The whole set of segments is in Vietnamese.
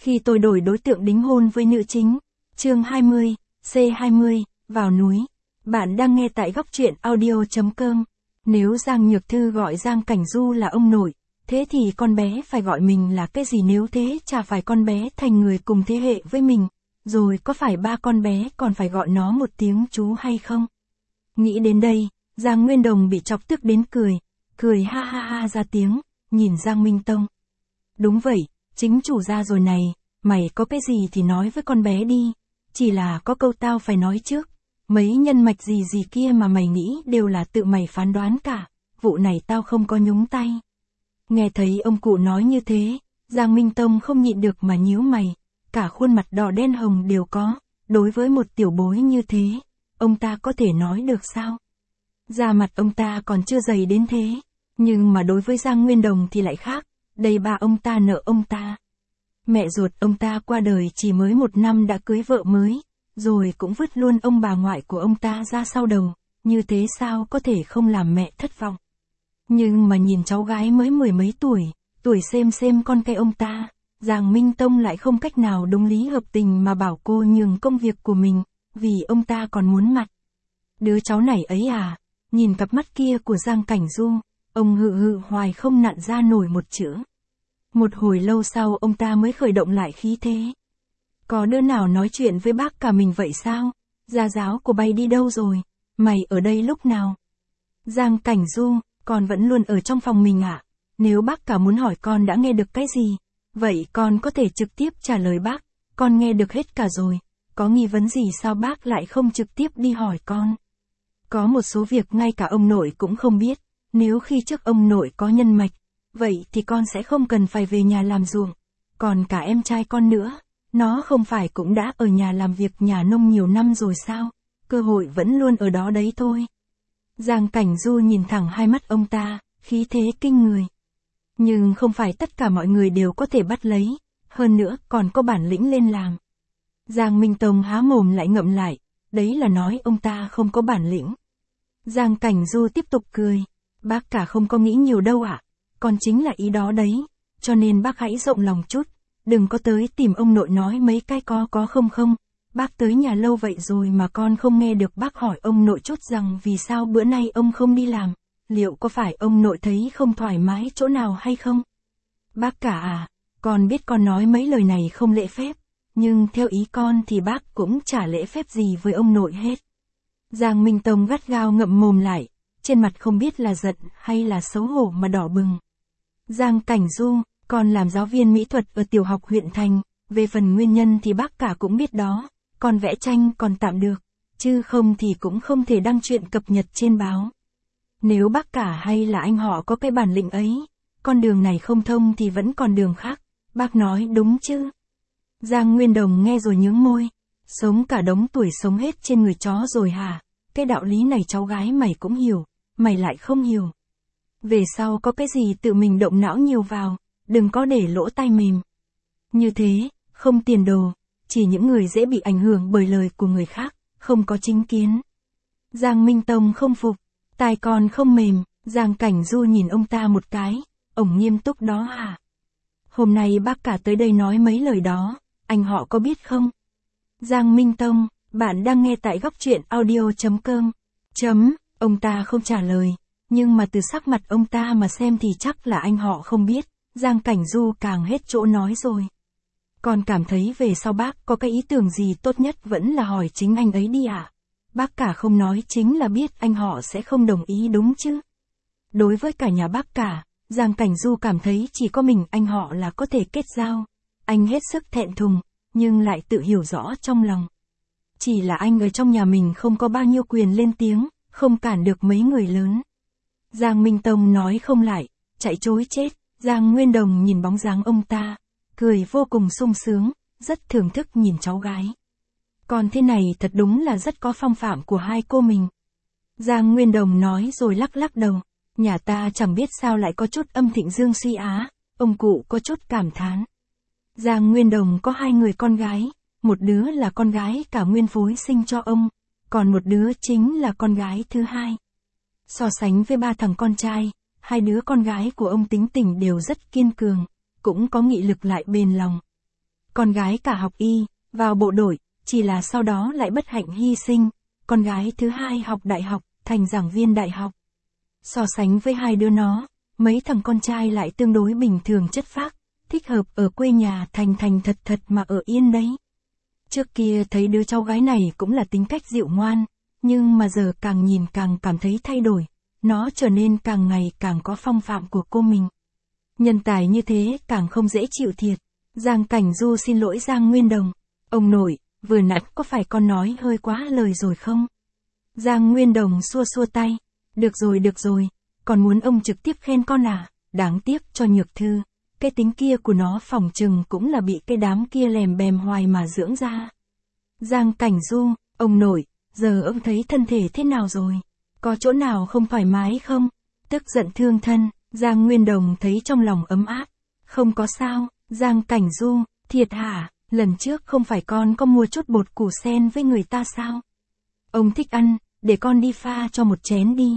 Khi tôi đổi đối tượng đính hôn với nữ chính. Chương 20, C20, vào núi. Bạn đang nghe tại góc truyện audio.com. Nếu Giang Nhược Thư gọi Giang Cảnh Du là ông nội, thế thì con bé phải gọi mình là cái gì, nếu thế chả phải con bé thành người cùng thế hệ với mình, rồi có phải ba con bé còn phải gọi nó một tiếng chú hay không? Nghĩ đến đây, Giang Nguyên Đồng bị chọc tức đến cười ha ha ha ra tiếng, nhìn Giang Minh Tông. Đúng vậy, chính chủ ra rồi này, mày có cái gì thì nói với con bé đi, chỉ là có câu tao phải nói trước, mấy nhân mạch gì gì kia mà mày nghĩ đều là tự mày phán đoán cả, vụ này tao không có nhúng tay. Nghe thấy ông cụ nói như thế, Giang Minh Tông không nhịn được mà nhíu mày, cả khuôn mặt đỏ đen hồng đều có, đối với một tiểu bối như thế, ông ta có thể nói được sao? Da mặt ông ta còn chưa dày đến thế, nhưng mà đối với Giang Nguyên Đồng thì lại khác, đây ba ông ta nợ ông ta. Mẹ ruột ông ta qua đời chỉ mới 1 năm đã cưới vợ mới, rồi cũng vứt luôn ông bà ngoại của ông ta ra sau đầu, như thế sao có thể không làm mẹ thất vọng. Nhưng mà nhìn cháu gái mới 10 mấy tuổi xem con cái ông ta, Giang Minh Tông lại không cách nào đúng lý hợp tình mà bảo cô nhường công việc của mình, vì ông ta còn muốn mặt. Đứa cháu này ấy à, nhìn cặp mắt kia của Giang Cảnh Du, ông hự hoài không nặn ra nổi một chữ. Một hồi lâu sau ông ta mới khởi động lại khí thế. Có đứa nào nói chuyện với bác cả mình vậy sao? Gia giáo của bay đi đâu rồi? Mày ở đây lúc nào? Giang Cảnh Du, con vẫn luôn ở trong phòng mình ạ. Nếu bác cả muốn hỏi con đã nghe được cái gì, vậy con có thể trực tiếp trả lời bác, con nghe được hết cả rồi. Có nghi vấn gì sao bác lại không trực tiếp đi hỏi con? Có một số việc ngay cả ông nội cũng không biết, nếu khi trước ông nội có nhân mạch, vậy thì con sẽ không cần phải về nhà làm ruộng. Còn cả em trai con nữa, nó không phải cũng đã ở nhà làm việc nhà nông nhiều năm rồi sao? Cơ hội vẫn luôn ở đó đấy thôi. Giang Cảnh Du nhìn thẳng hai mắt ông ta, khí thế kinh người. Nhưng không phải tất cả mọi người đều có thể bắt lấy, hơn nữa còn có bản lĩnh lên làm. Giang Minh Tông há mồm lại ngậm lại, đấy là nói ông ta không có bản lĩnh. Giang Cảnh Du tiếp tục cười, bác cả không có nghĩ nhiều đâu ạ, còn chính là ý đó đấy, cho nên bác hãy rộng lòng chút, đừng có tới tìm ông nội nói mấy cái có không, bác tới nhà lâu vậy rồi mà con không nghe được bác hỏi ông nội chút rằng vì sao bữa nay ông không đi làm, liệu có phải ông nội thấy không thoải mái chỗ nào hay không? Bác cả à, con biết con nói mấy lời này không lễ phép, nhưng theo ý con thì bác cũng chả lễ phép gì với ông nội hết. Giang Minh Tông gắt gao ngậm mồm lại, trên mặt không biết là giận hay là xấu hổ mà đỏ bừng. Giang Cảnh Du, con làm giáo viên mỹ thuật ở tiểu học huyện thành, về phần nguyên nhân thì bác cả cũng biết đó, con vẽ tranh còn tạm được, chứ không thì cũng không thể đăng truyện cập nhật trên báo. Nếu bác cả hay là anh họ có cái bản lĩnh ấy, con đường này không thông thì vẫn còn đường khác, bác nói đúng chứ? Giang Nguyên Đồng nghe rồi nhướng môi, sống cả đống tuổi sống hết trên người chó rồi hả? Cái đạo lý này cháu gái mày cũng hiểu, mày lại không hiểu. Về sau có cái gì tự mình động não nhiều vào, đừng có để lỗ tai mềm. Như thế, không tiền đồ, chỉ những người dễ bị ảnh hưởng bởi lời của người khác, không có chính kiến. Giang Minh Tông không phục, tai con không mềm, Giang Cảnh Du nhìn ông ta một cái, ổng nghiêm túc đó hả? Hôm nay bác cả tới đây nói mấy lời đó, anh họ có biết không? Giang Minh Tông, bạn đang nghe tại góc truyện audio.com. Ông ta không trả lời, nhưng mà từ sắc mặt ông ta mà xem thì chắc là anh họ không biết, Giang Cảnh Du càng hết chỗ nói rồi. Con cảm thấy về sau bác có cái ý tưởng gì tốt nhất vẫn là hỏi chính anh ấy đi ạ. Bác cả không nói chính là biết anh họ sẽ không đồng ý đúng chứ. Đối với cả nhà bác cả, Giang Cảnh Du cảm thấy chỉ có mình anh họ là có thể kết giao. Anh hết sức thẹn thùng, nhưng lại tự hiểu rõ trong lòng. Chỉ là anh ở trong nhà mình không có bao nhiêu quyền lên tiếng, không cản được mấy người lớn. Giang Minh Tông nói không lại, chạy trối chết, Giang Nguyên Đồng nhìn bóng dáng ông ta, cười vô cùng sung sướng, rất thưởng thức nhìn cháu gái. Còn thế này thật đúng là rất có phong phạm của hai cô mình. Giang Nguyên Đồng nói rồi lắc lắc đầu, nhà ta chẳng biết sao lại có chút âm thịnh dương suy á, ông cụ có chút cảm thán. Giang Nguyên Đồng có 2 người con gái, một đứa là con gái cả nguyên phối sinh cho ông, còn một đứa chính là con gái thứ hai. So sánh với 3 thằng con trai, 2 đứa con gái của ông tính tình đều rất kiên cường, cũng có nghị lực lại bền lòng. con gái cả học y, vào bộ đội, chỉ là sau đó lại bất hạnh hy sinh, con gái thứ hai học đại học, thành giảng viên đại học. So sánh với hai đứa nó, mấy thằng con trai lại tương đối bình thường chất phác, thích hợp ở quê nhà thành thành thật thật mà ở yên đấy. Trước kia thấy đứa cháu gái này cũng là tính cách dịu ngoan, nhưng mà giờ càng nhìn càng cảm thấy thay đổi, nó trở nên càng ngày càng có phong phạm của cô mình. Nhân tài như thế càng không dễ chịu thiệt. Giang Cảnh Du xin lỗi Giang Nguyên Đồng. Ông nội, vừa nãy có phải con nói hơi quá lời rồi không? Giang Nguyên Đồng xua xua tay. Được rồi, còn muốn ông trực tiếp khen con à? Đáng tiếc cho Nhược Thư. Cái tính kia của nó phỏng chừng cũng là bị cái đám kia lèm bèm hoài mà dưỡng ra. Giang Cảnh Du, ông nội, giờ ông thấy thân thể thế nào rồi? Có chỗ nào không thoải mái không? Tức giận thương thân, Giang Nguyên Đồng thấy trong lòng ấm áp. Không có sao, Giang Cảnh Du, thiệt hả, lần trước không phải con có mua chút bột củ sen với người ta sao? Ông thích ăn, để con đi pha cho một chén đi.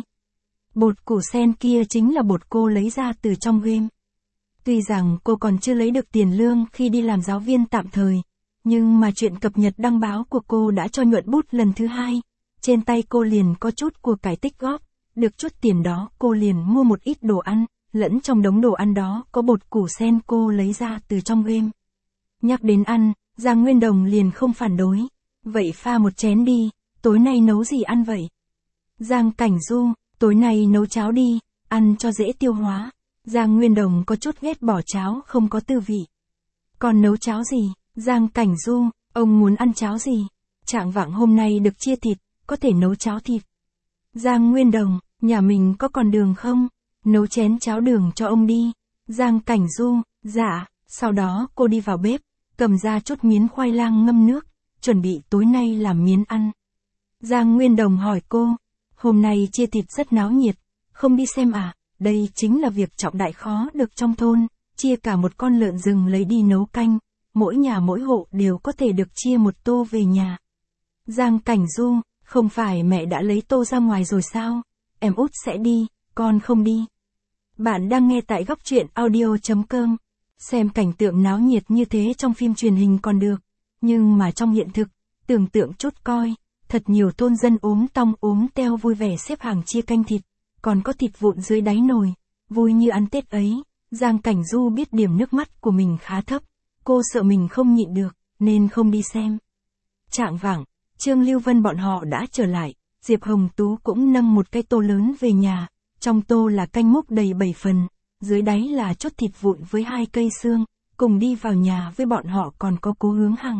Bột củ sen kia chính là bột cô lấy ra từ trong game. Tuy rằng cô còn chưa lấy được tiền lương khi đi làm giáo viên tạm thời, nhưng mà chuyện cập nhật đăng báo của cô đã cho nhuận bút lần thứ hai. Trên tay cô liền có chút của cải tích góp, được chút tiền đó cô liền mua một ít đồ ăn, lẫn trong đống đồ ăn đó có bột củ sen cô lấy ra từ trong game. Nhắc đến ăn, Giang Nguyên Đồng liền không phản đối. Vậy pha một chén đi, tối nay nấu gì ăn vậy? Giang Cảnh Du, tối nay nấu cháo đi, ăn cho dễ tiêu hóa. Giang Nguyên Đồng có chút ghét bỏ cháo không có tư vị. Còn nấu cháo gì? Giang Cảnh Du, ông muốn ăn cháo gì? Trạng vạng hôm nay được chia thịt, có thể nấu cháo thịt. Giang Nguyên Đồng, nhà mình có còn đường không? Nấu chén cháo đường cho ông đi. Giang Cảnh Du, dạ, sau đó cô đi vào bếp, cầm ra chút miến khoai lang ngâm nước, chuẩn bị tối nay làm miến ăn. Giang Nguyên Đồng hỏi cô, hôm nay chia thịt rất náo nhiệt, không đi xem à? Đây chính là việc trọng đại khó được trong thôn, chia cả một con lợn rừng lấy đi nấu canh, mỗi nhà mỗi hộ đều có thể được chia một tô về nhà. Giang Cảnh Du, không phải mẹ đã lấy tô ra ngoài rồi sao? Em út sẽ đi, con không đi. Bạn đang nghe tại góc truyện audio.com. Xem cảnh tượng náo nhiệt như thế trong phim truyền hình còn được, nhưng mà trong hiện thực, tưởng tượng chút coi, thật nhiều thôn dân ốm tong ốm teo vui vẻ xếp hàng chia canh thịt, còn có thịt vụn dưới đáy nồi, vui như ăn Tết ấy. Giang Cảnh Du biết điểm nước mắt của mình khá thấp, cô sợ mình không nhịn được, nên không đi xem. Trạng vạng, Trương Lưu Vân bọn họ đã trở lại, Diệp Hồng Tú cũng nâng một cái tô lớn về nhà, trong tô là canh múc đầy 7 phần, dưới đáy là chút thịt vụn với 2 cây xương, cùng đi vào nhà với bọn họ còn có Cố Hướng Hằng.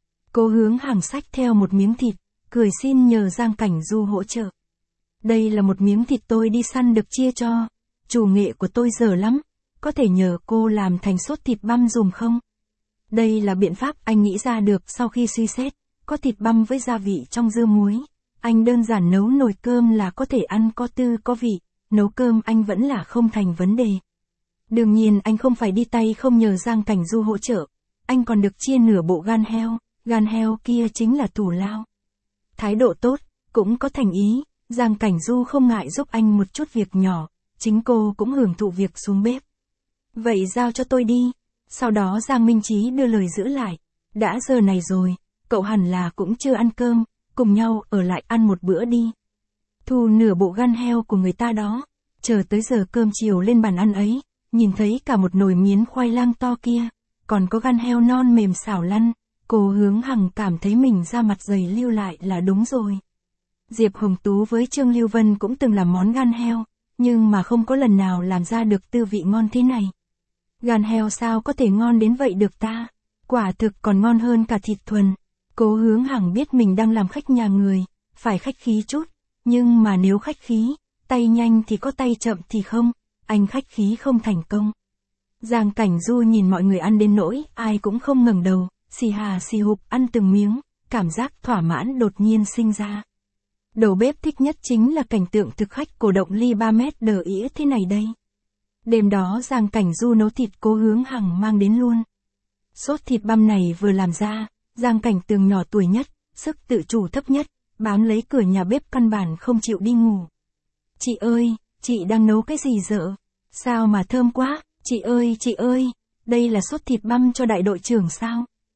Cố Hướng Hằng xách theo một miếng thịt, cười xin nhờ Giang Cảnh Du hỗ trợ. Đây là một miếng thịt tôi đi săn được chia cho, chủ nghệ của tôi dở lắm, có thể nhờ cô làm thành sốt thịt băm dùm không? Đây là biện pháp anh nghĩ ra được sau khi suy xét, có thịt băm với gia vị trong dưa muối. Anh đơn giản nấu nồi cơm là có thể ăn có tư có vị, nấu cơm anh vẫn là không thành vấn đề. Đương nhiên anh không phải đi tay không nhờ Giang Cảnh Du hỗ trợ, anh còn được chia nửa bộ gan heo kia chính là thủ lao. Thái độ tốt, cũng có thành ý, Giang Cảnh Du không ngại giúp anh một chút việc nhỏ, chính cô cũng hưởng thụ việc xuống bếp. Vậy giao cho tôi đi. Sau đó Giang Minh Chí đưa lời giữ lại, đã giờ này rồi, cậu hẳn là cũng chưa ăn cơm, cùng nhau ở lại ăn một bữa đi. Thu nửa bộ gan heo của người ta đó, chờ tới giờ cơm chiều lên bàn ăn ấy, nhìn thấy cả một nồi miến khoai lang to kia, còn có gan heo non mềm xào lăn, Cố Hướng Hằng cảm thấy mình da mặt dày lưu lại là đúng rồi. Diệp Hồng Tú với Trương Lưu Vân cũng từng làm món gan heo, nhưng mà không có lần nào làm ra được tư vị ngon thế này. Gan heo sao có thể ngon đến vậy được ta? Quả thực còn ngon hơn cả thịt thuần. Cố Hướng Hằng biết mình đang làm khách nhà người, phải khách khí chút, nhưng mà nếu khách khí, tay nhanh thì có tay chậm thì không, anh khách khí không thành công. Giang Cảnh Du nhìn mọi người ăn đến nỗi ai cũng không ngẩng đầu, xì hà xì hụp ăn từng miếng, cảm giác thỏa mãn đột nhiên sinh ra. Đầu bếp thích nhất chính là cảnh tượng thực khách cổ động ly 3 mét đờ ĩa thế này đây. Đêm đó Giang Cảnh Du nấu thịt Cố Hướng Hằng mang đến luôn. Sốt thịt băm này vừa làm ra, Giang Cảnh Tường nhỏ tuổi nhất, sức tự chủ thấp nhất, bám lấy cửa nhà bếp căn bản không chịu đi ngủ. Chị ơi, chị đang nấu cái gì dợ? Sao mà thơm quá, chị ơi, đây là sốt thịt băm cho đại đội trưởng sao?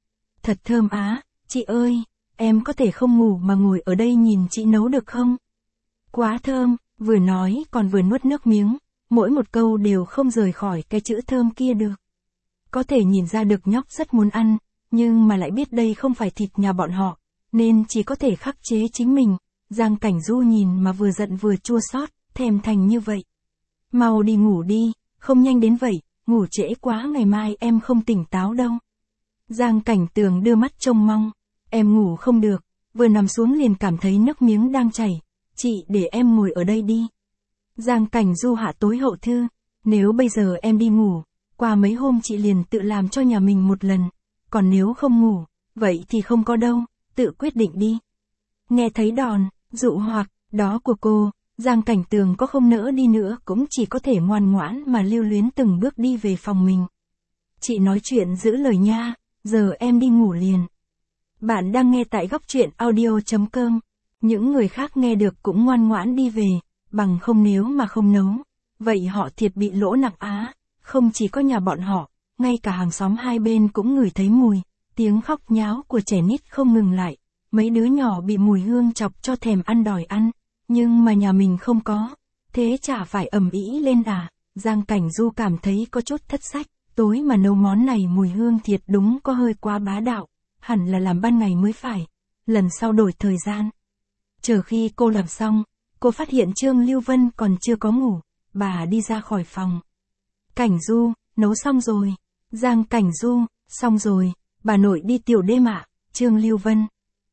thật thơm á, chị ơi, em có thể không ngủ mà ngồi ở đây nhìn chị nấu được không? Quá thơm, vừa nói còn vừa nuốt nước miếng, mỗi một câu đều không rời khỏi cái chữ thơm kia được. Có thể nhìn ra được nhóc rất muốn ăn, nhưng mà lại biết đây không phải thịt nhà bọn họ, nên chỉ có thể khắc chế chính mình. Giang Cảnh Du nhìn mà vừa giận vừa chua xót, thèm thành như vậy. Mau đi ngủ đi, không nhanh đến vậy, ngủ trễ quá ngày mai em không tỉnh táo đâu. Giang Cảnh Tường đưa mắt trông mong, em ngủ không được, vừa nằm xuống liền cảm thấy nước miếng đang chảy, chị để em ngồi ở đây đi. Giang Cảnh Du hạ tối hậu thư, nếu bây giờ em đi ngủ, qua mấy hôm chị liền tự làm cho nhà mình một lần, còn nếu không ngủ, vậy thì không có đâu, tự quyết định đi. Nghe thấy đòn, dụ hoặc, đó của cô, Giang Cảnh Tường có không nỡ đi nữa cũng chỉ có thể ngoan ngoãn mà lưu luyến từng bước đi về phòng mình. Chị nói chuyện giữ lời nha, giờ em đi ngủ liền. Bạn đang nghe tại góc truyện audio.com, những người khác nghe được cũng ngoan ngoãn đi về, bằng không nếu mà không nấu, vậy họ thiệt bị lỗ nặng á, không chỉ có nhà bọn họ, ngay cả hàng xóm hai bên cũng ngửi thấy mùi, tiếng khóc nháo của trẻ nít không ngừng lại, mấy đứa nhỏ bị mùi hương chọc cho thèm ăn đòi ăn, nhưng mà nhà mình không có, thế chả phải ầm ĩ lên à. Giang Cảnh Du cảm thấy có chút thất sách, tối mà nấu món này mùi hương thiệt đúng có hơi quá bá đạo, hẳn là làm ban ngày mới phải, lần sau đổi thời gian. Chờ khi cô làm xong, cô phát hiện Trương Lưu Vân còn chưa có ngủ, bà đi ra khỏi phòng. Cảnh Du, nấu xong rồi. Giang Cảnh Du, xong rồi, bà nội đi tiểu đêm ạ. Trương Lưu Vân,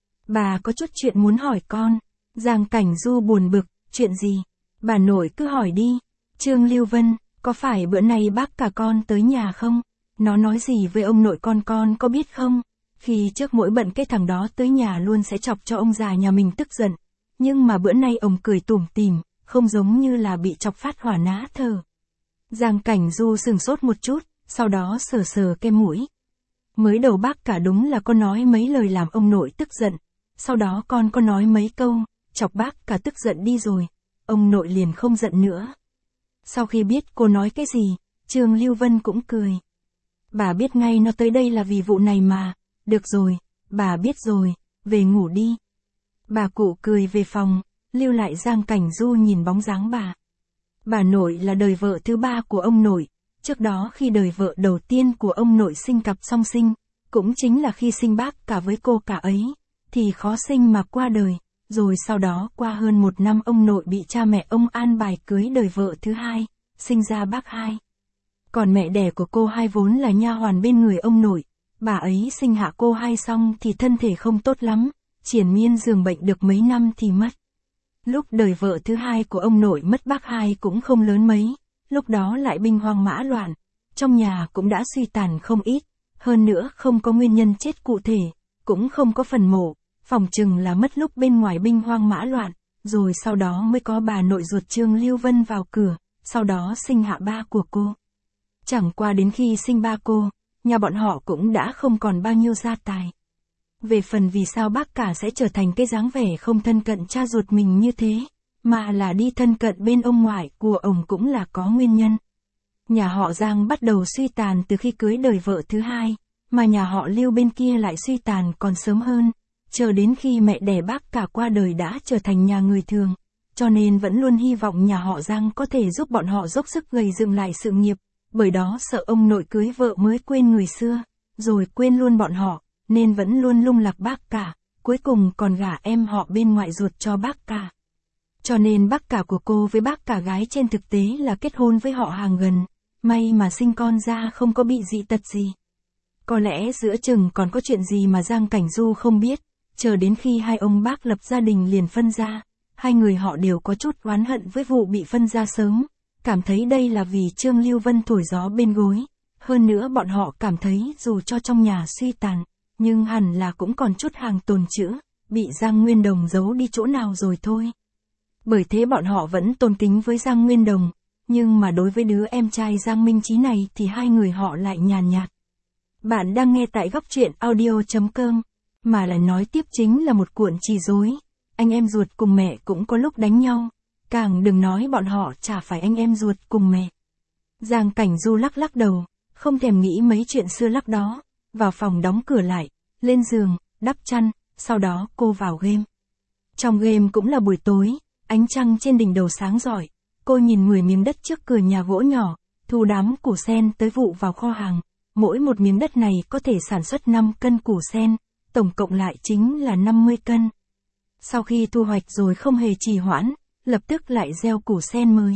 bà có chút chuyện muốn hỏi con. Giang Cảnh Du buồn bực, chuyện gì? Bà nội cứ hỏi đi. Trương Lưu Vân, có phải bữa nay bác cả con tới nhà không? Nó nói gì với ông nội con có biết không? Khi trước mỗi bận cái thằng đó tới nhà luôn sẽ chọc cho ông già nhà mình tức giận. Nhưng mà bữa nay ông cười tủm tỉm, không giống như là bị chọc phát hỏa ná thở. Giang Cảnh Du sừng sốt một chút, sau đó sờ sờ cái mũi. Mới đầu bác cả đúng là có nói mấy lời làm ông nội tức giận, sau đó con có nói mấy câu, chọc bác cả tức giận đi rồi, ông nội liền không giận nữa. Sau khi biết cô nói cái gì, Trương Lưu Vân cũng cười. Bà biết ngay nó tới đây là vì vụ này mà, được rồi, bà biết rồi, về ngủ đi. Bà cụ cười về phòng, lưu lại Giang Cảnh Du nhìn bóng dáng bà. Bà nội là đời vợ thứ ba của ông nội, trước đó khi đời vợ đầu tiên của ông nội sinh cặp song sinh, cũng chính là khi sinh bác cả với cô cả ấy, thì khó sinh mà qua đời, rồi sau đó qua hơn 1 năm ông nội bị cha mẹ ông an bài cưới đời vợ thứ hai, sinh ra bác hai. Còn mẹ đẻ của cô hai vốn là nha hoàn bên người ông nội, bà ấy sinh hạ cô hai xong thì thân thể không tốt lắm, triền miên giường bệnh được mấy năm thì mất. Lúc đời vợ thứ hai của ông nội mất bác hai cũng không lớn mấy, lúc đó lại binh hoang mã loạn, trong nhà cũng đã suy tàn không ít, hơn nữa không có nguyên nhân chết cụ thể, cũng không có phần mộ, phỏng chừng là mất lúc bên ngoài binh hoang mã loạn, rồi sau đó mới có bà nội ruột Trương Lưu Vân vào cửa, sau đó sinh hạ ba của cô. Chẳng qua đến khi sinh ba cô, nhà bọn họ cũng đã không còn bao nhiêu gia tài. Về phần vì sao bác cả sẽ trở thành cái dáng vẻ không thân cận cha ruột mình như thế, mà là đi thân cận bên ông ngoại của ông cũng là có nguyên nhân. Nhà họ Giang bắt đầu suy tàn từ khi cưới đời vợ thứ hai, mà nhà họ Lưu bên kia lại suy tàn còn sớm hơn, chờ đến khi mẹ đẻ bác cả qua đời đã trở thành nhà người thường, cho nên vẫn luôn hy vọng nhà họ Giang có thể giúp bọn họ dốc sức gầy dựng lại sự nghiệp, bởi đó sợ ông nội cưới vợ mới quên người xưa, rồi quên luôn bọn họ, nên vẫn luôn lung lạc bác cả, cuối cùng còn gả em họ bên ngoại ruột cho bác cả. Cho nên bác cả của cô với bác cả gái trên thực tế là kết hôn với họ hàng gần, may mà sinh con ra không có bị dị tật gì. Có lẽ giữa chừng còn có chuyện gì mà Giang Cảnh Du không biết, chờ đến khi hai ông bác lập gia đình liền phân ra, hai người họ đều có chút oán hận với vụ bị phân ra sớm, cảm thấy đây là vì Trương Lưu Vân thổi gió bên gối, hơn nữa bọn họ cảm thấy dù cho trong nhà suy tàn, nhưng hẳn là cũng còn chút hàng tồn trữ, bị Giang Nguyên Đồng giấu đi chỗ nào rồi thôi. Bởi thế bọn họ vẫn tôn kính với Giang Nguyên Đồng, nhưng mà đối với đứa em trai Giang Minh Chí này thì hai người họ lại nhàn nhạt. Bạn đang nghe tại góc truyện audio.com, mà là nói tiếp chính là một cuộn chỉ rối, anh em ruột cùng mẹ cũng có lúc đánh nhau, càng đừng nói bọn họ chả phải anh em ruột cùng mẹ. Giang Cảnh Du lắc lắc đầu, không thèm nghĩ mấy chuyện xưa lắc đó, vào phòng đóng cửa lại, lên giường, đắp chăn, sau đó cô vào game. Trong game cũng là buổi tối, ánh trăng trên đỉnh đầu sáng rọi, cô nhìn 10 miếng đất trước cửa nhà gỗ nhỏ, thu đám củ sen tới vụ vào kho hàng. Mỗi một miếng đất này có thể sản xuất 5 cân củ sen, tổng cộng lại chính là 50 cân. Sau khi thu hoạch rồi không hề trì hoãn, lập tức lại gieo củ sen mới.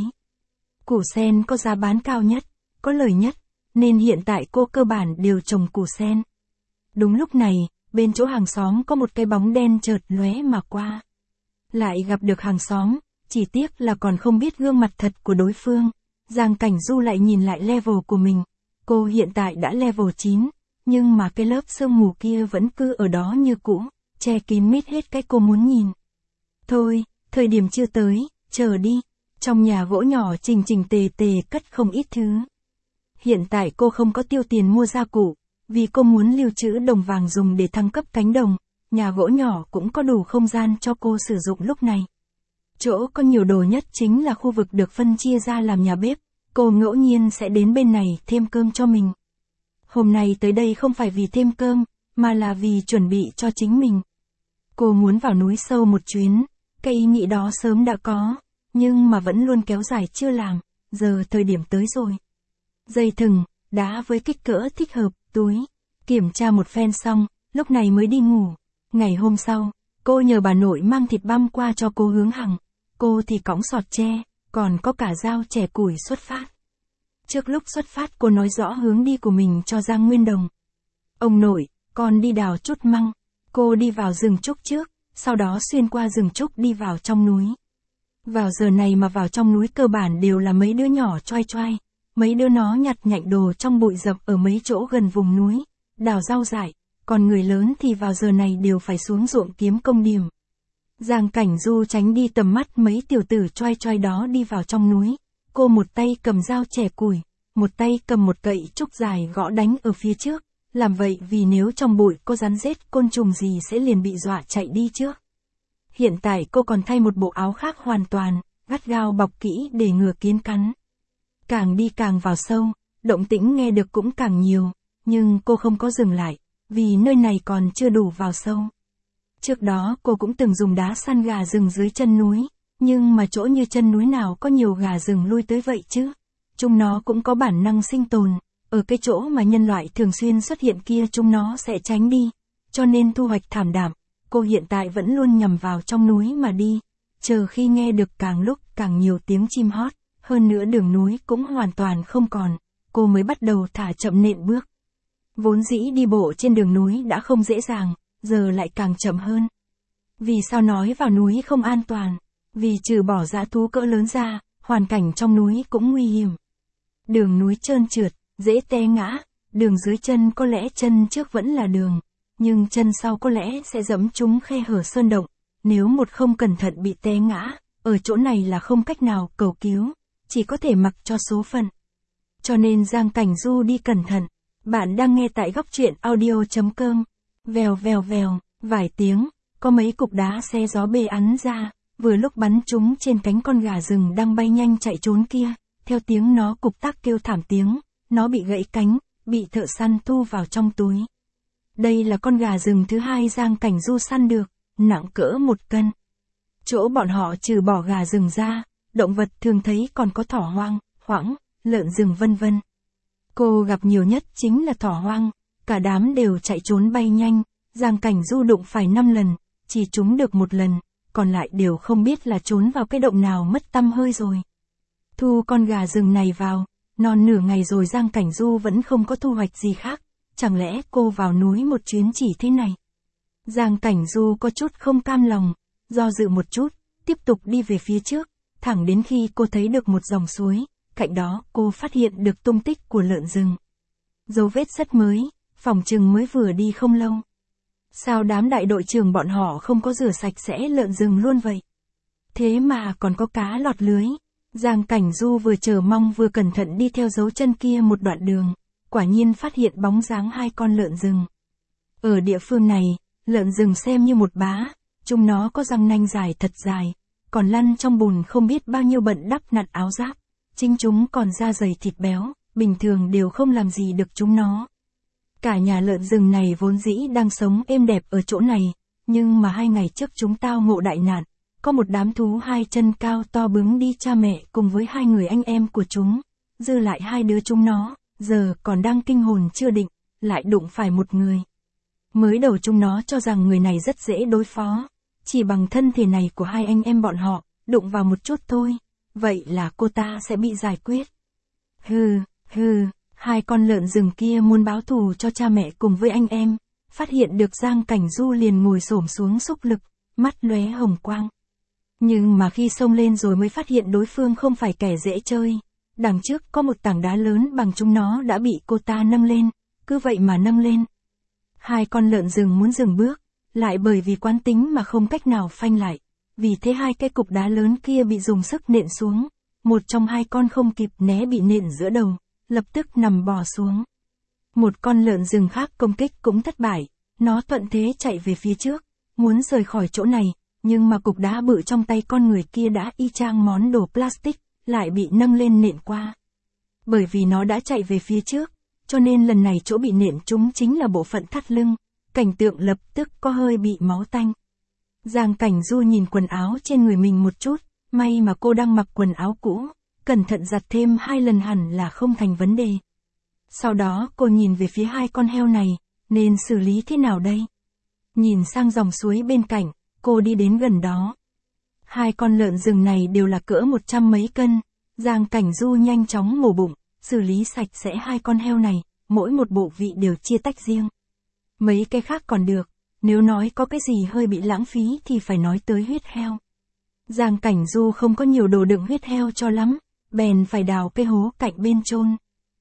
Củ sen có giá bán cao nhất, có lời nhất, nên hiện tại cô cơ bản đều trồng củ sen. Đúng lúc này, bên chỗ hàng xóm có một cái bóng đen chợt lóe mà qua. Lại gặp được hàng xóm, chỉ tiếc là còn không biết gương mặt thật của đối phương. Giang Cảnh Du lại nhìn lại level của mình. Cô hiện tại đã level 9, nhưng mà cái lớp sương mù kia vẫn cứ ở đó như cũ, che kín mít hết cái cô muốn nhìn. Thôi, thời điểm chưa tới, chờ đi. Trong nhà gỗ nhỏ chỉnh chỉnh tề tề cất không ít thứ. Hiện tại cô không có tiêu tiền mua gia cụ, vì cô muốn lưu trữ đồng vàng dùng để thăng cấp cánh đồng. Nhà gỗ nhỏ cũng có đủ không gian cho cô sử dụng lúc này. Chỗ có nhiều đồ nhất chính là khu vực được phân chia ra làm nhà bếp. Cô ngẫu nhiên sẽ đến bên này thêm cơm cho mình. Hôm nay tới đây không phải vì thêm cơm, mà là vì chuẩn bị cho chính mình. Cô muốn vào núi sâu một chuyến, cái ý nghĩ đó sớm đã có, nhưng mà vẫn luôn kéo dài chưa làm, giờ thời điểm tới rồi. Dây thừng, đá với kích cỡ thích hợp, túi, kiểm tra một phen xong, lúc này mới đi ngủ. Ngày hôm sau, cô nhờ bà nội mang thịt băm qua cho cô hướng hàng, cô thì cõng sọt tre, còn có cả dao chẻ củi xuất phát. Trước lúc xuất phát cô nói rõ hướng đi của mình cho Giang Nguyên Đồng. Ông nội, con đi đào chút măng. Cô đi vào rừng trúc trước, sau đó xuyên qua rừng trúc đi vào trong núi. Vào giờ này mà vào trong núi cơ bản đều là mấy đứa nhỏ choai choai. Mấy đứa nó nhặt nhạnh đồ trong bụi rậm ở mấy chỗ gần vùng núi, đào rau dại, còn người lớn thì vào giờ này đều phải xuống ruộng kiếm công điểm. Giang Cảnh Du tránh đi tầm mắt mấy tiểu tử choai choai đó đi vào trong núi. Cô một tay cầm dao chẻ củi, một tay cầm một cậy trúc dài gõ đánh ở phía trước. Làm vậy vì nếu trong bụi có rắn rết côn trùng gì sẽ liền bị dọa chạy đi trước. Hiện tại cô còn thay một bộ áo khác hoàn toàn, gắt gao bọc kỹ để ngừa kiến cắn. Càng đi càng vào sâu, động tĩnh nghe được cũng càng nhiều, nhưng cô không có dừng lại, vì nơi này còn chưa đủ vào sâu. Trước đó cô cũng từng dùng đá săn gà rừng dưới chân núi, nhưng mà chỗ như chân núi nào có nhiều gà rừng lui tới vậy chứ. Chúng nó cũng có bản năng sinh tồn, ở cái chỗ mà nhân loại thường xuyên xuất hiện kia chúng nó sẽ tránh đi, cho nên thu hoạch thảm đạm. Cô hiện tại vẫn luôn nhằm vào trong núi mà đi, chờ khi nghe được càng lúc càng nhiều tiếng chim hót, hơn nữa đường núi cũng hoàn toàn không còn, cô mới bắt đầu thả chậm nện bước. Vốn dĩ đi bộ trên đường núi đã không dễ dàng, giờ lại càng chậm hơn. Vì sao nói vào núi không an toàn? Vì trừ bỏ dã thú cỡ lớn ra, hoàn cảnh trong núi cũng nguy hiểm. Đường núi trơn trượt, dễ té ngã, đường dưới chân có lẽ chân trước vẫn là đường, nhưng chân sau có lẽ sẽ dẫm trúng khe hở sơn động, nếu một không cẩn thận bị té ngã, ở chỗ này là không cách nào cầu cứu, chỉ có thể mặc cho số phận. Cho nên Giang Cảnh Du đi cẩn thận. Bạn đang nghe tại góc truyện audio.com. Vèo vèo vèo, vài tiếng, có mấy cục đá xe gió bê ắn ra, vừa lúc bắn trúng trên cánh con gà rừng đang bay nhanh chạy trốn kia, theo tiếng nó cục tác kêu thảm tiếng, nó bị gãy cánh, bị thợ săn thu vào trong túi. Đây là con gà rừng thứ hai Giang Cảnh Du săn được, nặng cỡ 1 cân. Chỗ bọn họ trừ bỏ gà rừng ra, động vật thường thấy còn có thỏ hoang, hoãng, lợn rừng vân vân. Cô gặp nhiều nhất chính là thỏ hoang, cả đám đều chạy trốn bay nhanh, Giang Cảnh Du đụng phải 5 lần, chỉ trúng được 1 lần, còn lại đều không biết là trốn vào cái động nào mất tăm hơi rồi. Thu con gà rừng này vào, non nửa ngày rồi Giang Cảnh Du vẫn không có thu hoạch gì khác, chẳng lẽ cô vào núi một chuyến chỉ thế này? Giang Cảnh Du có chút không cam lòng, do dự một chút, tiếp tục đi về phía trước, thẳng đến khi cô thấy được một dòng suối, cạnh đó cô phát hiện được tung tích của lợn rừng. Dấu vết rất mới, phỏng chừng mới vừa đi không lâu. Sao đám đại đội trưởng bọn họ không có rửa sạch sẽ lợn rừng luôn vậy? Thế mà còn có cá lọt lưới. Giang Cảnh Du vừa chờ mong vừa cẩn thận đi theo dấu chân kia một đoạn đường, quả nhiên phát hiện bóng dáng 2 con lợn rừng. Ở địa phương này, lợn rừng xem như một bá, chúng nó có răng nanh dài thật dài, còn lăn trong bùn không biết bao nhiêu bận đắp nặn áo giáp, chính chúng còn da dày thịt béo, bình thường đều không làm gì được chúng nó. Cả nhà lợn rừng này vốn dĩ đang sống êm đẹp ở chỗ này, nhưng mà 2 ngày trước chúng tao ngộ đại nạn, có một đám thú 2 chân cao to bứng đi cha mẹ cùng với 2 người anh em của chúng, dư lại 2 đứa chúng nó, giờ còn đang kinh hồn chưa định, lại đụng phải một người. Mới đầu chúng nó cho rằng người này rất dễ đối phó, chỉ bằng thân thể này của 2 anh em bọn họ, đụng vào một chút thôi, vậy là cô ta sẽ bị giải quyết. Hừ, 2 con lợn rừng kia muốn báo thù cho cha mẹ cùng với anh em, phát hiện được Giang Cảnh Du liền ngồi xổm xuống xúc lực, mắt lóe hồng quang. Nhưng mà khi xông lên rồi mới phát hiện đối phương không phải kẻ dễ chơi, đằng trước có một tảng đá lớn bằng chúng nó đã bị cô ta nâng lên, cứ vậy mà nâng lên. 2 con lợn rừng muốn dừng bước, lại bởi vì quán tính mà không cách nào phanh lại, vì thế 2 cái cục đá lớn kia bị dùng sức nện xuống, một trong 2 con không kịp né bị nện giữa đầu, lập tức nằm bò xuống. Một con lợn rừng khác công kích cũng thất bại, nó thuận thế chạy về phía trước, muốn rời khỏi chỗ này, nhưng mà cục đá bự trong tay con người kia đã y chang món đồ plastic, lại bị nâng lên nện qua. Bởi vì nó đã chạy về phía trước, cho nên lần này chỗ bị nện chúng chính là bộ phận thắt lưng, cảnh tượng lập tức có hơi bị máu tanh. Giang Cảnh Du nhìn quần áo trên người mình một chút, may mà cô đang mặc quần áo cũ, cẩn thận giặt thêm 2 lần hẳn là không thành vấn đề. Sau đó cô nhìn về phía 2 con heo này, nên xử lý thế nào đây? Nhìn sang dòng suối bên cạnh, cô đi đến gần đó. 2 con lợn rừng này đều là cỡ 100 mấy cân, Giang Cảnh Du nhanh chóng mổ bụng, xử lý sạch sẽ 2 con heo này, mỗi một bộ vị đều chia tách riêng. Mấy cái khác còn được, nếu nói có cái gì hơi bị lãng phí thì phải nói tới huyết heo. Giang Cảnh Du không có nhiều đồ đựng huyết heo cho lắm, bèn phải đào cái hố cạnh bên chôn.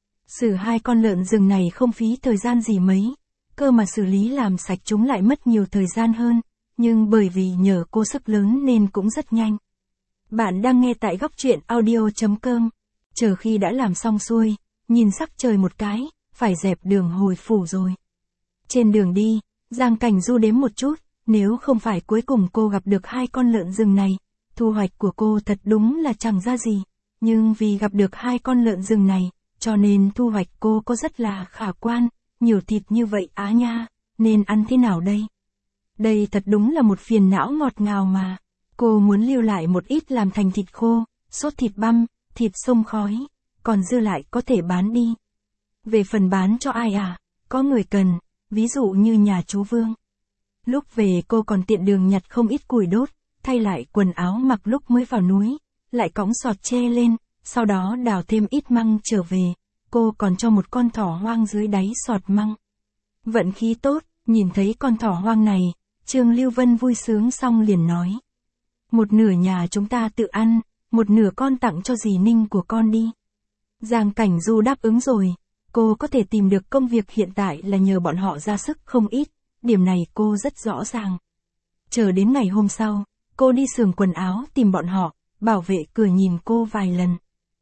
Xử 2 con lợn rừng này không phí thời gian gì mấy, cơ mà xử lý làm sạch chúng lại mất nhiều thời gian hơn, nhưng bởi vì nhờ cô sức lớn nên cũng rất nhanh. Bạn đang nghe tại góc truyện audio.com. Chờ khi đã làm xong xuôi, nhìn sắc trời một cái, phải dẹp đường hồi phủ rồi. Trên đường đi, Giang Cảnh Du đếm một chút, nếu không phải cuối cùng cô gặp được 2 con lợn rừng này, thu hoạch của cô thật đúng là chẳng ra gì, nhưng vì gặp được 2 con lợn rừng này, cho nên thu hoạch cô có rất là khả quan, nhiều thịt như vậy á nha, nên ăn thế nào đây? Đây thật đúng là một phiền não ngọt ngào mà. Cô muốn lưu lại một ít làm thành thịt khô, sốt thịt băm, thịt xông khói, còn dư lại có thể bán đi. Về phần bán cho ai à? Có người cần, ví dụ như nhà chú Vương. Lúc về cô còn tiện đường nhặt không ít củi đốt, thay lại quần áo mặc lúc mới vào núi, lại cõng sọt tre lên, sau đó đào thêm ít măng trở về, cô còn cho một con thỏ hoang dưới đáy sọt măng. Vận khí tốt, nhìn thấy con thỏ hoang này, Trương Lưu Vân vui sướng xong liền nói. Một nửa nhà chúng ta tự ăn, một nửa con tặng cho dì Ninh của con đi. Giang Cảnh Du đáp ứng rồi, cô có thể tìm được công việc hiện tại là nhờ bọn họ ra sức không ít, điểm này cô rất rõ ràng. Chờ đến ngày hôm sau, cô đi xưởng quần áo tìm bọn họ, bảo vệ cửa nhìn cô vài lần.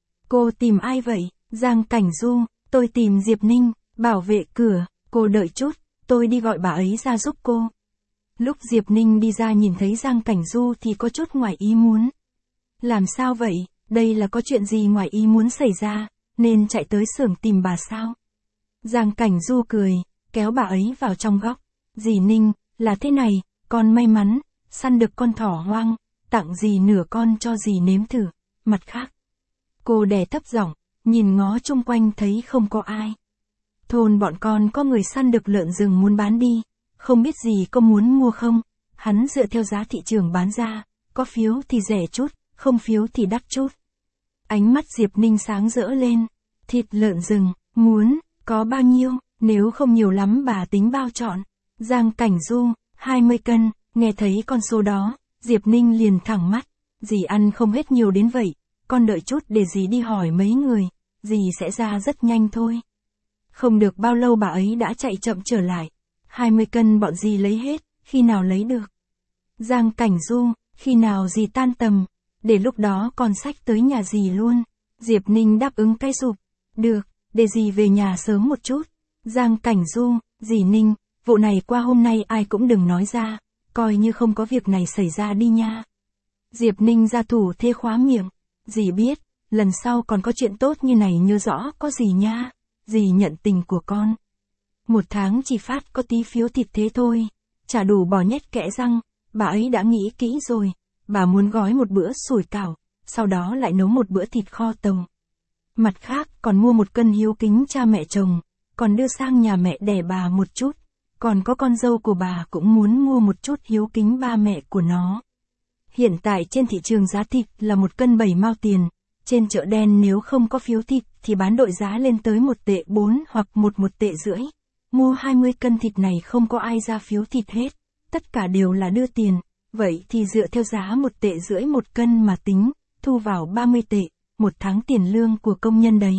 Cô tìm ai vậy? Giang Cảnh Du, tôi tìm Diệp Ninh, bảo vệ cửa, cô đợi chút, tôi đi gọi bà ấy ra giúp cô. Lúc Diệp Ninh đi ra nhìn thấy Giang Cảnh Du thì có chút ngoài ý muốn. Làm sao vậy, đây là có chuyện gì ngoài ý muốn xảy ra, nên chạy tới xưởng tìm bà sao? Giang Cảnh Du cười, kéo bà ấy vào trong góc. Dì Ninh, là thế này, con may mắn, săn được con thỏ hoang, tặng dì nửa con cho dì nếm thử. Mặt khác, cô đè thấp giọng, nhìn ngó chung quanh thấy không có ai. Thôn bọn con có người săn được lợn rừng muốn bán đi, không biết dì có muốn mua không? Hắn dựa theo giá thị trường bán ra, có phiếu thì rẻ chút, không phiếu thì đắt chút. Ánh mắt Diệp Ninh sáng rỡ lên, thịt lợn rừng, muốn, có bao nhiêu, nếu không nhiều lắm bà tính bao chọn. Giang Cảnh Du, 20 cân, nghe thấy con số đó, Diệp Ninh liền thẳng mắt, dì ăn không hết nhiều đến vậy, con đợi chút để dì đi hỏi mấy người, dì sẽ ra rất nhanh thôi. Không được bao lâu bà ấy đã chạy chậm trở lại, 20 cân bọn dì lấy hết, khi nào lấy được? Giang Cảnh Du, khi nào dì tan tầm, để lúc đó con xách tới nhà dì luôn. Diệp Ninh đáp ứng cái rụp, được, để dì về nhà sớm một chút. Giang Cảnh Du, dì Ninh, vụ này qua hôm nay ai cũng đừng nói ra, coi như không có việc này xảy ra đi nha. Diệp Ninh ra thủ thê khóa miệng, dì biết, lần sau còn có chuyện tốt như này nhớ rõ có gì nha, dì nhận tình của con. một tháng chỉ phát có tí phiếu thịt thế thôi, chả đủ bỏ nhét kẽ răng, bà ấy đã nghĩ kỹ rồi, bà muốn gói một bữa sủi cảo, sau đó lại nấu một bữa thịt kho tàu. Mặt khác còn mua một cân hiếu kính cha mẹ chồng, còn đưa sang nhà mẹ đẻ bà một chút, còn có con dâu của bà cũng muốn mua một chút hiếu kính ba mẹ của nó. Hiện tại trên thị trường giá thịt là 1 cân 7 mao tiền, trên chợ đen nếu không có phiếu thịt thì bán đội giá lên tới 1 tệ 4 hoặc 1 tệ rưỡi. Mua 20 cân thịt này không có ai ra phiếu thịt hết, tất cả đều là đưa tiền, vậy thì dựa theo giá 1 tệ rưỡi 1 cân mà tính, thu vào 30 tệ, 1 tháng tiền lương của công nhân đấy.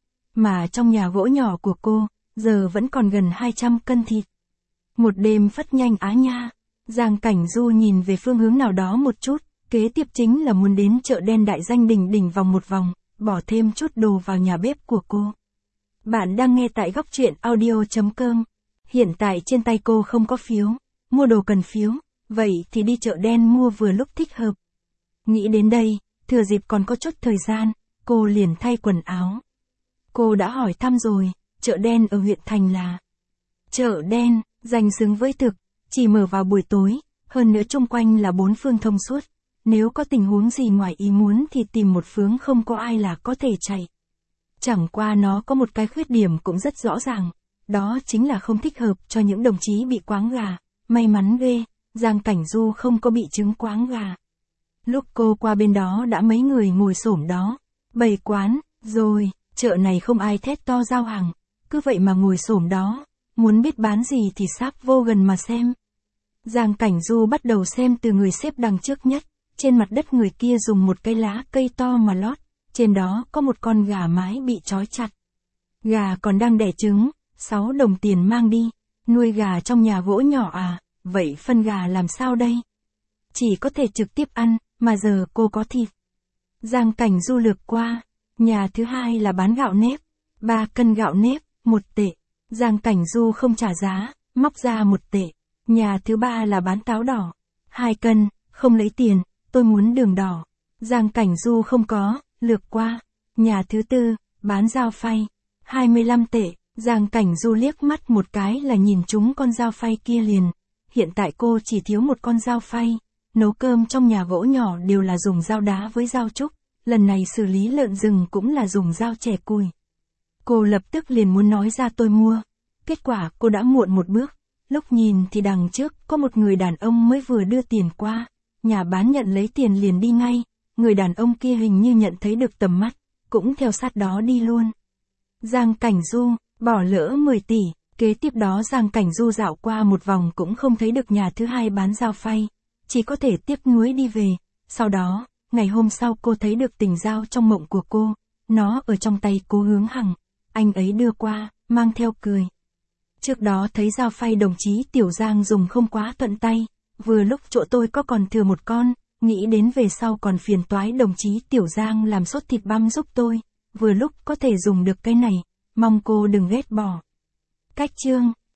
Mà trong nhà gỗ nhỏ của cô, giờ vẫn còn gần 200 cân thịt. Một đêm phất nhanh á nha. Giang Cảnh Du nhìn về phương hướng nào đó một chút, kế tiếp chính là muốn đến chợ đen đại danh đỉnh đỉnh vòng một vòng, bỏ thêm chút đồ vào nhà bếp của cô. Bạn đang nghe tại góc truyện audio.com. Hiện tại trên tay cô không có phiếu, mua đồ cần phiếu, vậy thì đi chợ đen mua vừa lúc thích hợp. Nghĩ đến đây, thừa dịp còn có chút thời gian, cô liền thay quần áo. Cô đã hỏi thăm rồi, chợ đen ở huyện thành là chợ đen, danh xứng với thực, chỉ mở vào buổi tối, hơn nữa chung quanh là 4 phương thông suốt. Nếu có tình huống gì ngoài ý muốn thì tìm một phương không có ai là có thể chạy. Chẳng qua nó có một cái khuyết điểm cũng rất rõ ràng, đó chính là không thích hợp cho những đồng chí bị quáng gà. May mắn ghê, Giang Cảnh Du không có bị chứng quáng gà. Lúc cô qua bên đó đã mấy người ngồi xổm đó, bày quán, rồi, chợ này không ai thét to giao hàng, cứ vậy mà ngồi xổm đó, muốn biết bán gì thì sáp vô gần mà xem. Giang Cảnh Du bắt đầu xem từ người xếp đằng trước nhất, trên mặt đất người kia dùng một cái lá cây to mà lót, trên đó có một con gà mái bị trói chặt. Gà còn đang đẻ trứng, 6 đồng tiền mang đi, nuôi gà trong nhà gỗ nhỏ à, vậy phân gà làm sao đây? Chỉ có thể trực tiếp ăn, mà giờ cô có thịt. Giang Cảnh Du lược qua, nhà thứ hai là bán gạo nếp, 3 cân gạo nếp, 1 tệ. Giang Cảnh Du không trả giá, móc ra 1 tệ. Nhà thứ ba là bán táo đỏ, 2 cân, không lấy tiền, tôi muốn đường đỏ. Giang Cảnh Du không có, lược qua. Nhà thứ tư, bán dao phay, 25 tệ. Giang Cảnh Du liếc mắt một cái là nhìn trúng con dao phay kia liền. Hiện tại cô chỉ thiếu một con dao phay. Nấu cơm trong nhà gỗ nhỏ đều là dùng dao đá với dao trúc, lần này xử lý lợn rừng cũng là dùng dao chẻ cùi. Cô lập tức liền muốn nói ra tôi mua. Kết quả cô đã muộn một bước. Lúc nhìn thì đằng trước có một người đàn ông mới vừa đưa tiền qua. Nhà bán nhận lấy tiền liền đi ngay. Người đàn ông kia hình như nhận thấy được tầm mắt, cũng theo sát đó đi luôn. Giang Cảnh Du, bỏ lỡ 10 tỷ. Kế tiếp đó Giang Cảnh Du dạo qua một vòng cũng không thấy được nhà thứ hai bán dao phay. Chỉ có thể tiếc nuối đi về. Sau đó, ngày hôm sau cô thấy được tình dao trong mộng của cô. Nó ở trong tay Cố Hướng Hằng. Anh ấy đưa qua, mang theo cười. Trước đó thấy dao phay đồng chí Tiểu Giang dùng không quá thuận tay. Vừa lúc chỗ tôi có còn thừa một con, nghĩ đến về sau còn phiền toái đồng chí Tiểu Giang làm sốt thịt băm giúp tôi. Vừa lúc có thể dùng được cái này, mong cô đừng ghét bỏ. Cách chương